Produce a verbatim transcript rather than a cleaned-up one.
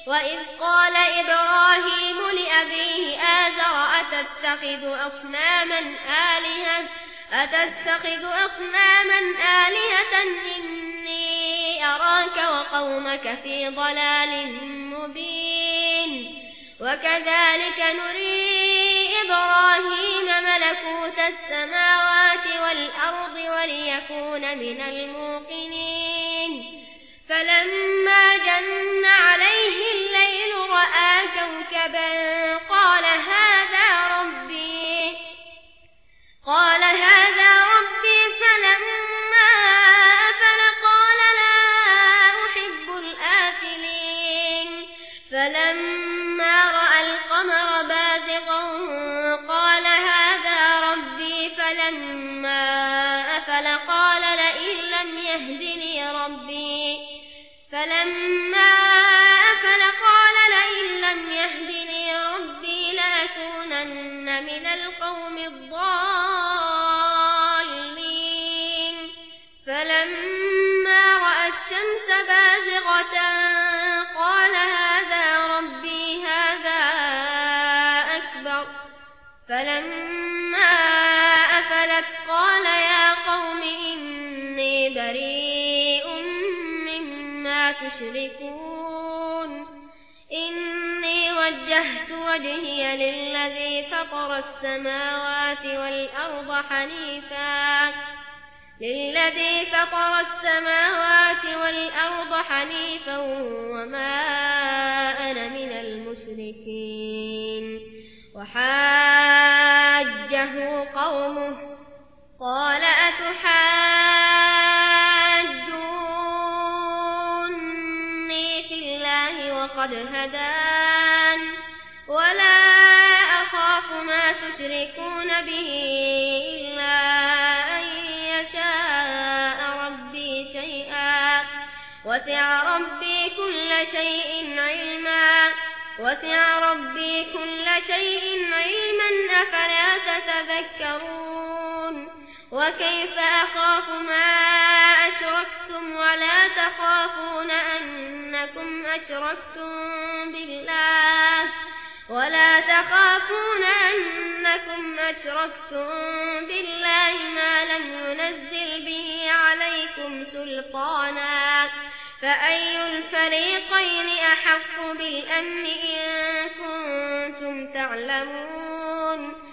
وإذ قال إبراهيم لأبيه آزر أتتخذ أصناما آلهة أتتخذ أصناما آلهة إني أراك وقومك في ضلال مبين وكذلك نري إبراهيم ملكوت السماوات والأرض وليكون من الموقنين فلما جن عليه الليل رأى كوكبا قال هذا ربي قال هذا ربي فلما أفل قال لا أحب الآفلين فلما رأى القمر بازغا قال هذا ربي فلما أفل قال لئن لم يهدني ربي فلما أفل قال لئن لم يهدني ربي لأكونن من القوم الضالين فلما رأى الشمس بازغة قال هذا ربي هذا أكبر فلما أفلت قال يا قوم إني بريء مما تشركون إني وجهت وجهي للذي فطر السماوات والأرض حنيفا للذي فطر السماوات والأرض حنيفا وما أنا من المشركين وحاجه قومه قال أتحاجوني في الله وقد هدان ولا أخاف ما تشركون به إلا أن يشاء ربي شيئا وسع ربي كل شيء علما وسع ربي كل شيء علما أفلا تتذكرون وكيف أخاف ما أشركتم ولا تخافون أنكم أشركتم بالله ولا تخافون أنكم أشركتم بالله ما لم ينزل به عليكم سلطانا فأي الفريقين أحق بالأمن إن كنتم تعلمون